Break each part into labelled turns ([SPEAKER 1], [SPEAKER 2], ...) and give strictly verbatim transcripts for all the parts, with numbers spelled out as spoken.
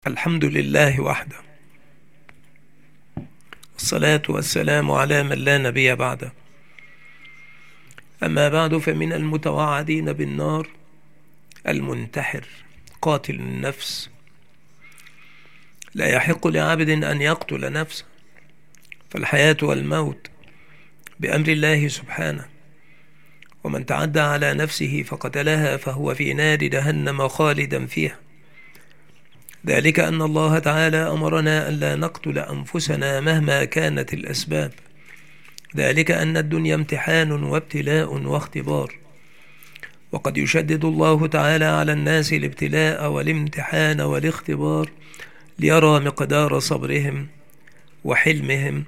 [SPEAKER 1] الحمد لله وحده، والصلاة والسلام على من لا نبي بعده. أما بعد، فمن المتوعدين بالنار المنتحر قاتل النفس. لا يحق لعبد أن يقتل نفسه، فالحياة والموت بأمر الله سبحانه، ومن تعدى على نفسه فقتلها فهو في نار جهنم خالدا فيها. ذلك أن الله تعالى أمرنا ألا نقتل أنفسنا مهما كانت الأسباب، ذلك أن الدنيا امتحان وابتلاء واختبار، وقد يشدد الله تعالى على الناس الابتلاء والامتحان والاختبار ليرى مقدار صبرهم وحلمهم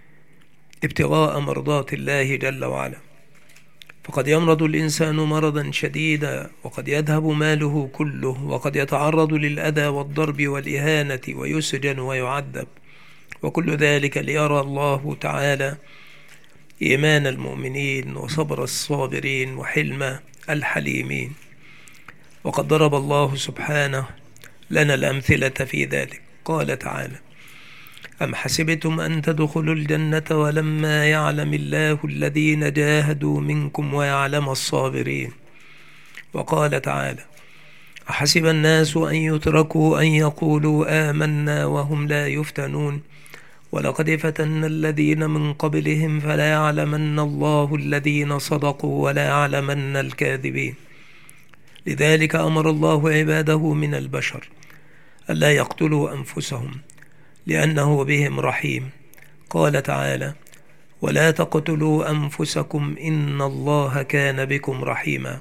[SPEAKER 1] ابتغاء مرضات الله جل وعلا. فقد يمرض الإنسان مرضا شديدا، وقد يذهب ماله كله، وقد يتعرض للأذى والضرب والإهانة ويسجن ويعذب، وكل ذلك ليرى الله تعالى إيمان المؤمنين وصبر الصابرين وحلم الحليمين. وقد ضرب الله سبحانه لنا الأمثلة في ذلك. قال تعالى: أم حسبتم أن تدخلوا الجنة ولما يعلم الله الذين جاهدوا منكم ويعلم الصابرين. وقال تعالى: أحسب الناس أن يتركوا أن يقولوا آمنا وهم لا يفتنون ولقد فتنا الذين من قبلهم فلا يعلمن الله الذين صدقوا ولا يعلمن الكاذبين. لذلك أمر الله عباده من البشر ألا يقتلوا أنفسهم لأنه بهم رحيم. قال تعالى: ولا تقتلوا أنفسكم إن الله كان بكم رحيما.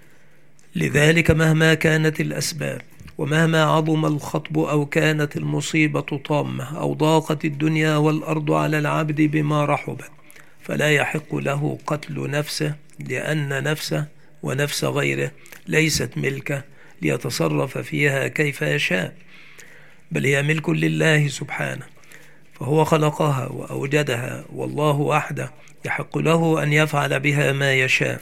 [SPEAKER 1] لذلك مهما كانت الأسباب، ومهما عظم الخطب، أو كانت المصيبة طامة، أو ضاقت الدنيا والأرض على العبد بما رحبت، فلا يحق له قتل نفسه، لأن نفسه ونفس غيره ليست ملكه ليتصرف فيها كيف يشاء، بل هي ملك لله سبحانه، فهو خلقها وأوجدها، والله وحده يحق له أن يفعل بها ما يشاء.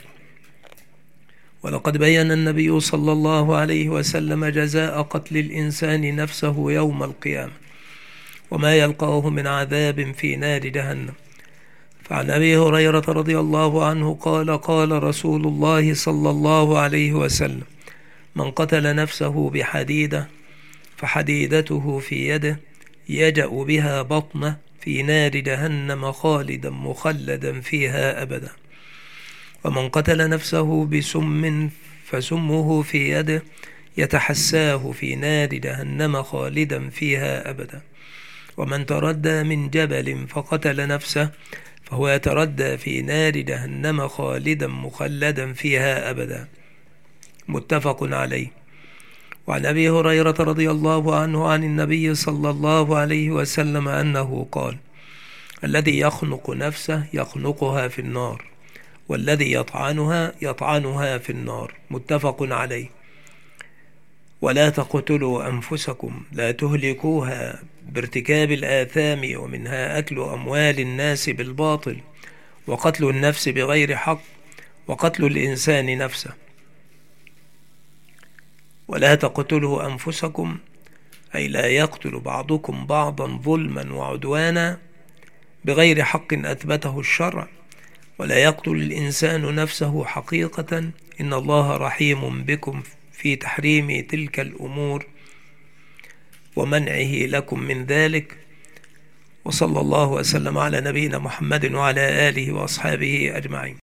[SPEAKER 1] ولقد بين النبي صلى الله عليه وسلم جزاء قتل الإنسان نفسه يوم القيامة، وما يلقاه من عذاب في نار جهنم. فعن أبي هريرة رضي الله عنه قال: قال رسول الله صلى الله عليه وسلم: من قتل نفسه بحديدة فحديدته في يده يجأ بها بطنه في نار جهنم خالدا مخلدا فيها أبدا. ومن قتل نفسه بسم فسمه في يده يتحساه في نار جهنم خالدا فيها أبدا. ومن تردى من جبل فقتل نفسه فهو يتردى في نار جهنم خالدا مخلدا فيها أبدا. متفق عليه. وعن أبي هريرة رضي الله عنه عن النبي صلى الله عليه وسلم أنه قال: الذي يخنق نفسه يخنقها في النار، والذي يطعنها يطعنها في النار. متفق عليه. ولا تقتلوا أنفسكم، لا تهلكوها بارتكاب الآثام، ومنها أكل أموال الناس بالباطل، وقتل النفس بغير حق، وقتل الإنسان نفسه. ولا تقتلوا أنفسكم أي لا يقتل بعضكم بعضا ظلما وعدوانا بغير حق أثبته الشرع، ولا يقتل الإنسان نفسه حقيقة، إن الله رحيم بكم في تحريم تلك الأمور ومنعه لكم من ذلك. وصلى الله وسلم على نبينا محمد وعلى آله وأصحابه أجمعين.